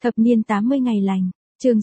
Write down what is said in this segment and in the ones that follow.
Thập niên 80 ngày lành, chương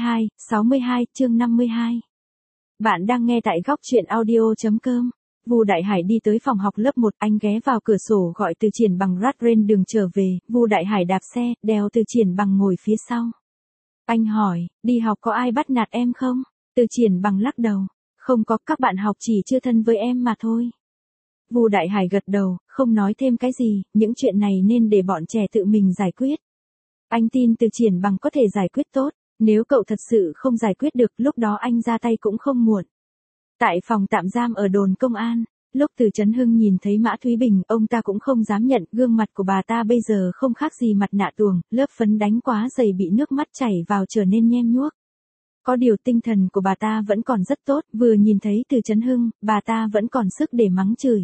62, chương 52. Bạn đang nghe tại góc truyện audio.com. Vu Đại Hải đi tới phòng học lớp 1, anh ghé vào cửa sổ gọi Từ Triển Bằng trên đường trở về, Vu Đại Hải đạp xe, đèo Từ Triển Bằng ngồi phía sau. Anh hỏi, đi học có ai bắt nạt em không? Từ Triển Bằng lắc đầu, không có, các bạn học chỉ chưa thân với em mà thôi. Vu Đại Hải gật đầu, không nói thêm cái gì, những chuyện này nên để bọn trẻ tự mình giải quyết. Anh tin Từ Triển Bằng có thể giải quyết tốt, nếu cậu thật sự không giải quyết được, lúc đó anh ra tay cũng không muộn. Tại phòng tạm giam ở đồn công an, lúc Từ Chấn Hưng nhìn thấy Mã Thúy Bình, ông ta cũng không dám nhận, gương mặt của bà ta bây giờ không khác gì mặt nạ tuồng, lớp phấn đánh quá dày bị nước mắt chảy vào trở nên nhem nhuốc. Có điều tinh thần của bà ta vẫn còn rất tốt, vừa nhìn thấy Từ Chấn Hưng, bà ta vẫn còn sức để mắng chửi.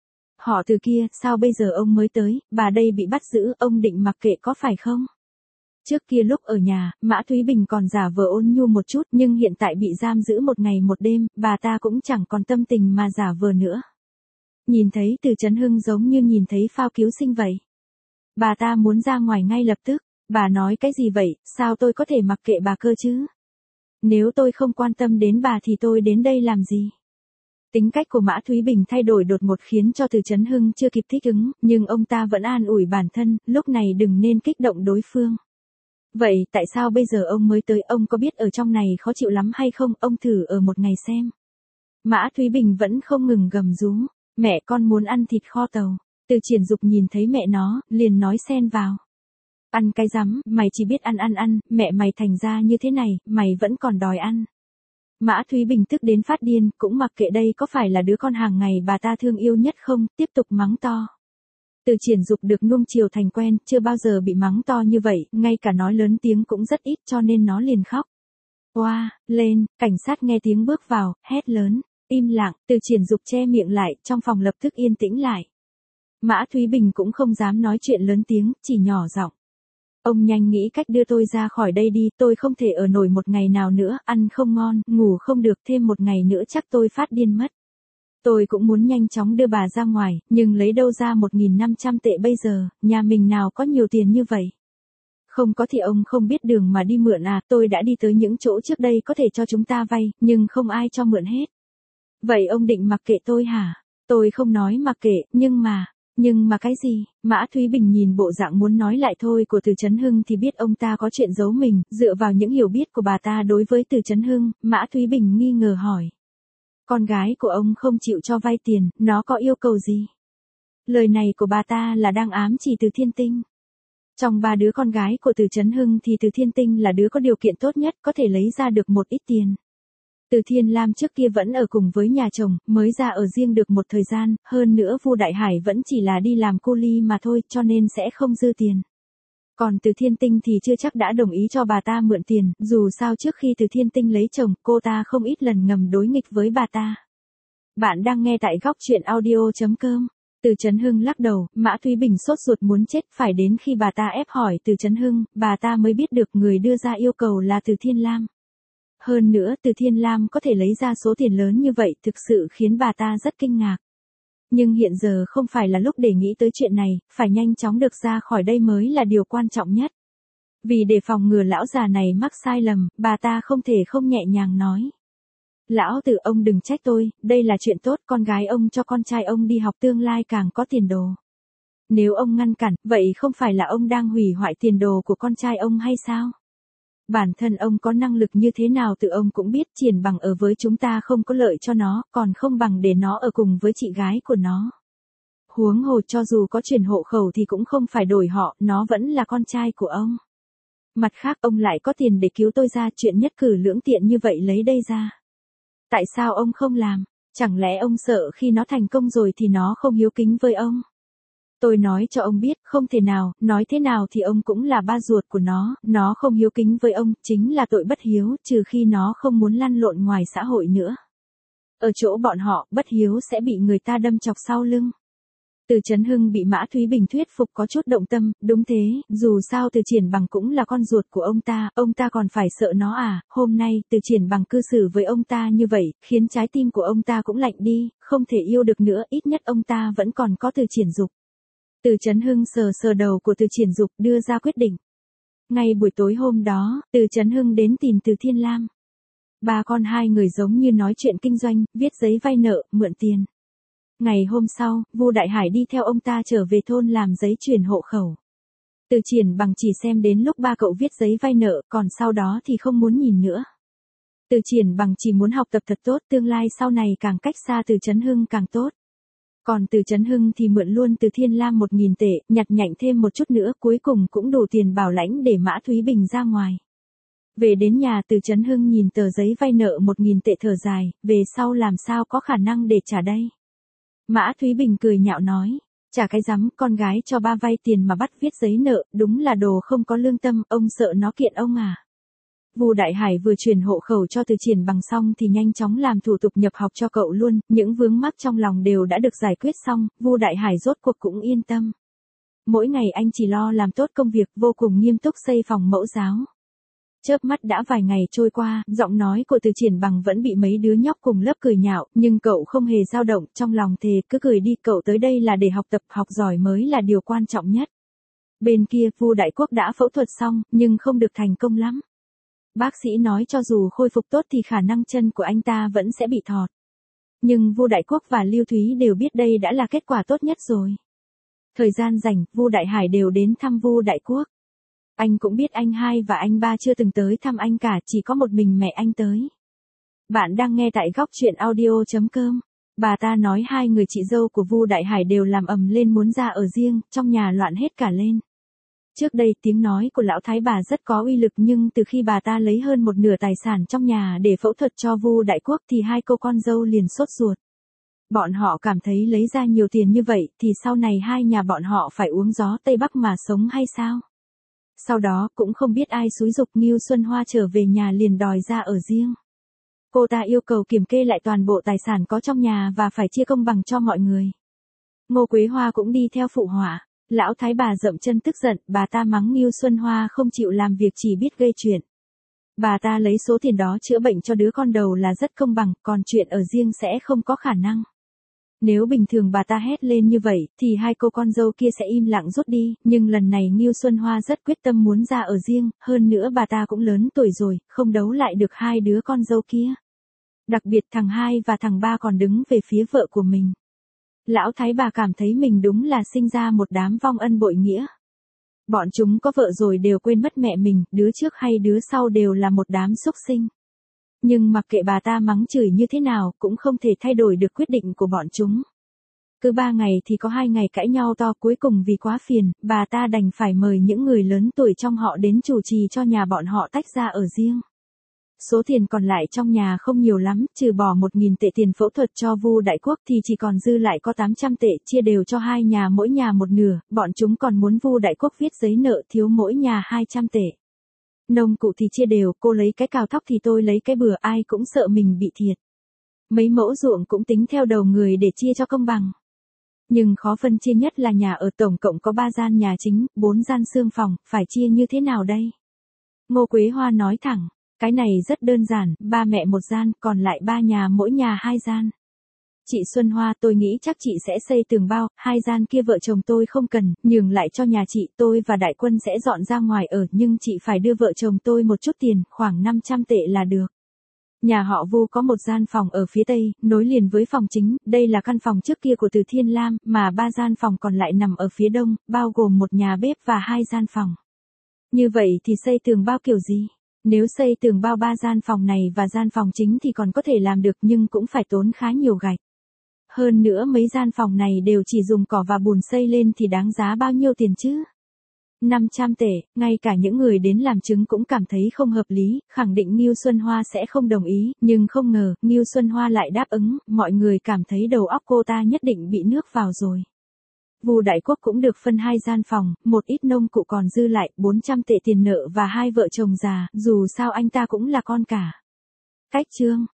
Họ Từ kia, sao bây giờ ông mới tới, bà đây bị bắt giữ, ông định mặc kệ có phải không? Trước kia lúc ở nhà, Mã Thúy Bình còn giả vờ ôn nhu một chút, nhưng hiện tại bị giam giữ một ngày một đêm, bà ta cũng chẳng còn tâm tình mà giả vờ nữa. Nhìn thấy Từ Chấn Hưng giống như nhìn thấy phao cứu sinh vậy. Bà ta muốn ra ngoài ngay lập tức, bà nói cái gì vậy, sao tôi có thể mặc kệ bà cơ chứ? Nếu tôi không quan tâm đến bà thì tôi đến đây làm gì? Tính cách của Mã Thúy Bình thay đổi đột ngột khiến cho Từ Chấn Hưng chưa kịp thích ứng, nhưng ông ta vẫn an ủi bản thân, lúc này đừng nên kích động đối phương. Vậy tại sao bây giờ ông mới tới, ông có biết ở trong này khó chịu lắm hay không, ông thử ở một ngày xem. Mã Thúy Bình vẫn không ngừng gầm rú, mẹ con muốn ăn thịt kho tàu. Từ Triển Dục nhìn thấy mẹ nó, liền nói xen vào. Ăn cái rắm, mày chỉ biết ăn, mẹ mày thành ra như thế này, mày vẫn còn đòi ăn. Mã Thúy Bình tức đến phát điên, cũng mặc kệ đây có phải là đứa con hàng ngày bà ta thương yêu nhất không, tiếp tục mắng to. Từ Triển Dục được nuông chiều thành quen, chưa bao giờ bị mắng to như vậy, ngay cả nói lớn tiếng cũng rất ít, cho nên nó liền khóc. Oa, lên, cảnh sát nghe tiếng bước vào, hét lớn, im lặng, Từ Triển Dục che miệng lại, trong phòng lập tức yên tĩnh lại. Mã Thúy Bình cũng không dám nói chuyện lớn tiếng, chỉ nhỏ giọng. Ông nhanh nghĩ cách đưa tôi ra khỏi đây đi, tôi không thể ở nổi một ngày nào nữa, ăn không ngon, ngủ không được, thêm một ngày nữa chắc tôi phát điên mất. Tôi cũng muốn nhanh chóng đưa bà ra ngoài, nhưng lấy đâu ra 1.500 tệ bây giờ, nhà mình nào có nhiều tiền như vậy. Không có thì ông không biết đường mà đi mượn à, tôi đã đi tới những chỗ trước đây có thể cho chúng ta vay, nhưng không ai cho mượn hết. Vậy ông định mặc kệ tôi hả? Tôi không nói mặc kệ, nhưng mà cái gì? Mã Thúy Bình nhìn bộ dạng muốn nói lại thôi của Từ Chấn Hưng thì biết ông ta có chuyện giấu mình, dựa vào những hiểu biết của bà ta đối với Từ Chấn Hưng, Mã Thúy Bình nghi ngờ hỏi. Con gái của ông không chịu cho vay tiền, nó có yêu cầu gì? Lời này của bà ta là đang ám chỉ Từ Thiên Tinh. Trong 3 đứa con gái của Từ Chấn Hưng thì Từ Thiên Tinh là đứa có điều kiện tốt nhất, có thể lấy ra được một ít tiền. Từ Thiên Lam trước kia vẫn ở cùng với nhà chồng, mới ra ở riêng được một thời gian, hơn nữa Vu Đại Hải vẫn chỉ là đi làm cu li mà thôi, cho nên sẽ không dư tiền. Còn Từ Thiên Tinh thì chưa chắc đã đồng ý cho bà ta mượn tiền, dù sao trước khi Từ Thiên Tinh lấy chồng, cô ta không ít lần ngầm đối nghịch với bà ta. Bạn đang nghe tại góc truyện audio.com. Từ Chấn Hưng lắc đầu, Mã Thúy Bình sốt ruột muốn chết, phải đến khi bà ta ép hỏi Từ Chấn Hưng, bà ta mới biết được người đưa ra yêu cầu là Từ Thiên Lam. Hơn nữa Từ Thiên Lam có thể lấy ra số tiền lớn như vậy thực sự khiến bà ta rất kinh ngạc. Nhưng hiện giờ không phải là lúc để nghĩ tới chuyện này, phải nhanh chóng được ra khỏi đây mới là điều quan trọng nhất. Vì để phòng ngừa lão già này mắc sai lầm, bà ta không thể không nhẹ nhàng nói. Lão Từ, ông đừng trách tôi, đây là chuyện tốt, con gái ông cho con trai ông đi học tương lai càng có tiền đồ. Nếu ông ngăn cản, vậy không phải là ông đang hủy hoại tiền đồ của con trai ông hay sao? Bản thân ông có năng lực như thế nào tự ông cũng biết, Triển Bằng ở với chúng ta không có lợi cho nó, còn không bằng để nó ở cùng với chị gái của nó. Huống hồ cho dù có chuyển hộ khẩu thì cũng không phải đổi họ, nó vẫn là con trai của ông. Mặt khác ông lại có tiền để cứu tôi ra, chuyện nhất cử lưỡng tiện như vậy lấy đây ra. Tại sao ông không làm? Chẳng lẽ ông sợ khi nó thành công rồi thì nó không hiếu kính với ông? Tôi nói cho ông biết, không thể nào, nói thế nào thì ông cũng là ba ruột của nó không hiếu kính với ông, chính là tội bất hiếu, trừ khi nó không muốn lăn lộn ngoài xã hội nữa. Ở chỗ bọn họ, bất hiếu sẽ bị người ta đâm chọc sau lưng. Từ Chấn Hưng bị Mã Thúy Bình thuyết phục có chút động tâm, đúng thế, dù sao Từ Triển Bằng cũng là con ruột của ông ta còn phải sợ nó à, hôm nay Từ Triển Bằng cư xử với ông ta như vậy, khiến trái tim của ông ta cũng lạnh đi, không thể yêu được nữa, ít nhất ông ta vẫn còn có Từ Triển Dục. Từ Chấn Hưng sờ sờ đầu của Từ Triển Dục đưa ra quyết định. Ngay buổi tối hôm đó, Từ Chấn Hưng đến tìm Từ Thiên Lam. Ba con hai người giống như nói chuyện kinh doanh, viết giấy vay nợ, mượn tiền. Ngày hôm sau, Vu Đại Hải đi theo ông ta trở về thôn làm giấy chuyển hộ khẩu. Từ Triển Bằng chỉ xem đến lúc ba cậu viết giấy vay nợ, còn sau đó thì không muốn nhìn nữa. Từ Triển Bằng chỉ muốn học tập thật tốt, tương lai sau này càng cách xa Từ Chấn Hưng càng tốt. Còn Từ Chấn Hưng thì mượn luôn Từ Thiên Lam 1.000 tệ, nhặt nhạnh thêm một chút nữa, cuối cùng cũng đủ tiền bảo lãnh để Mã Thúy Bình ra ngoài. Về đến nhà, Từ Chấn Hưng nhìn tờ giấy vay nợ 1.000 tệ thở dài, về sau làm sao có khả năng để trả đây. Mã Thúy Bình cười nhạo nói, trả cái rắm, con gái cho ba vay tiền mà bắt viết giấy nợ, đúng là đồ không có lương tâm, ông sợ nó kiện ông à. Vu Đại Hải vừa chuyển hộ khẩu cho Từ Triển Bằng xong thì nhanh chóng làm thủ tục nhập học cho cậu luôn, những vướng mắc trong lòng đều đã được giải quyết xong, Vu Đại Hải rốt cuộc cũng yên tâm. Mỗi ngày anh chỉ lo làm tốt công việc, vô cùng nghiêm túc xây phòng mẫu giáo. Chớp mắt đã vài ngày trôi qua, giọng nói của Từ Triển Bằng vẫn bị mấy đứa nhóc cùng lớp cười nhạo, nhưng cậu không hề dao động, trong lòng thề cứ cười đi, cậu tới đây là để học tập, học giỏi mới là điều quan trọng nhất. Bên kia, Vu Đại Quốc đã phẫu thuật xong, nhưng không được thành công lắm. Bác sĩ nói cho dù khôi phục tốt thì khả năng chân của anh ta vẫn sẽ bị thọt. Nhưng Vu Đại Quốc và Lưu Thúy đều biết đây đã là kết quả tốt nhất rồi. Thời gian rảnh, Vu Đại Hải đều đến thăm Vu Đại Quốc. Anh cũng biết anh hai và anh ba chưa từng tới thăm anh cả, chỉ có một mình mẹ anh tới. Bạn đang nghe tại góc truyện audio.com. Bà ta nói hai người chị dâu của Vu Đại Hải đều làm ầm lên muốn ra ở riêng, trong nhà loạn hết cả lên. Trước đây tiếng nói của lão thái bà rất có uy lực, nhưng từ khi bà ta lấy hơn một nửa tài sản trong nhà để phẫu thuật cho Vu Đại Quốc thì hai cô con dâu liền sốt ruột. Bọn họ cảm thấy lấy ra nhiều tiền như vậy thì sau này hai nhà bọn họ phải uống gió Tây Bắc mà sống hay sao? Sau đó cũng không biết ai xúi giục Ngưu Xuân Hoa trở về nhà liền đòi ra ở riêng. Cô ta yêu cầu kiểm kê lại toàn bộ tài sản có trong nhà và phải chia công bằng cho mọi người. Ngô Quế Hoa cũng đi theo phụ họa. Lão thái bà dậm chân tức giận, bà ta mắng Ngưu Xuân Hoa không chịu làm việc chỉ biết gây chuyện. Bà ta lấy số tiền đó chữa bệnh cho đứa con đầu là rất công bằng, còn chuyện ở riêng sẽ không có khả năng. Nếu bình thường bà ta hét lên như vậy, thì hai cô con dâu kia sẽ im lặng rút đi, nhưng lần này Ngưu Xuân Hoa rất quyết tâm muốn ra ở riêng, hơn nữa bà ta cũng lớn tuổi rồi, không đấu lại được hai đứa con dâu kia. Đặc biệt thằng hai và thằng ba còn đứng về phía vợ của mình. Lão thái bà cảm thấy mình đúng là sinh ra một đám vong ân bội nghĩa. Bọn chúng có vợ rồi đều quên mất mẹ mình, đứa trước hay đứa sau đều là một đám súc sinh. Nhưng mặc kệ bà ta mắng chửi như thế nào, cũng không thể thay đổi được quyết định của bọn chúng. Cứ 3 ngày thì có 2 ngày cãi nhau to, cuối cùng vì quá phiền, bà ta đành phải mời những người lớn tuổi trong họ đến chủ trì cho nhà bọn họ tách ra ở riêng. Số tiền còn lại trong nhà không nhiều lắm, trừ bỏ 1.000 tệ tiền phẫu thuật cho Vu Đại Quốc thì chỉ còn dư lại có 800 tệ, chia đều cho hai nhà mỗi nhà một nửa, bọn chúng còn muốn Vu Đại Quốc viết giấy nợ thiếu mỗi nhà 200 tệ. Nông cụ thì chia đều, cô lấy cái cào thóc thì tôi lấy cái bừa, ai cũng sợ mình bị thiệt. Mấy mẫu ruộng cũng tính theo đầu người để chia cho công bằng. Nhưng khó phân chia nhất là nhà ở, tổng cộng có 3 gian nhà chính, 4 gian xương phòng, phải chia như thế nào đây? Ngô Quế Hoa nói thẳng. Cái này rất đơn giản, ba mẹ một gian, còn lại 3 nhà mỗi nhà 2 gian. Chị Xuân Hoa, tôi nghĩ chắc chị sẽ xây tường bao, 2 gian kia vợ chồng tôi không cần, nhường lại cho nhà chị, tôi và Đại Quân sẽ dọn ra ngoài ở, nhưng chị phải đưa vợ chồng tôi một chút tiền, khoảng 500 tệ là được. Nhà họ Vu có một gian phòng ở phía tây, nối liền với phòng chính, đây là căn phòng trước kia của Từ Thiên Lam, mà 3 gian phòng còn lại nằm ở phía đông, bao gồm một nhà bếp và 2 gian phòng. Như vậy thì xây tường bao kiểu gì? Nếu xây tường bao 3 gian phòng này và gian phòng chính thì còn có thể làm được, nhưng cũng phải tốn khá nhiều gạch. Hơn nữa mấy gian phòng này đều chỉ dùng cỏ và bùn xây lên thì đáng giá bao nhiêu tiền chứ? 500 tệ, ngay cả những người đến làm chứng cũng cảm thấy không hợp lý, khẳng định Ngưu Xuân Hoa sẽ không đồng ý, nhưng không ngờ, Ngưu Xuân Hoa lại đáp ứng, mọi người cảm thấy đầu óc cô ta nhất định bị nước vào rồi. Vu Đại Quốc cũng được phân 2 gian phòng, một ít nông cụ còn dư lại, 400 tệ tiền nợ và 2 vợ chồng già, dù sao anh ta cũng là con cả. Cách chương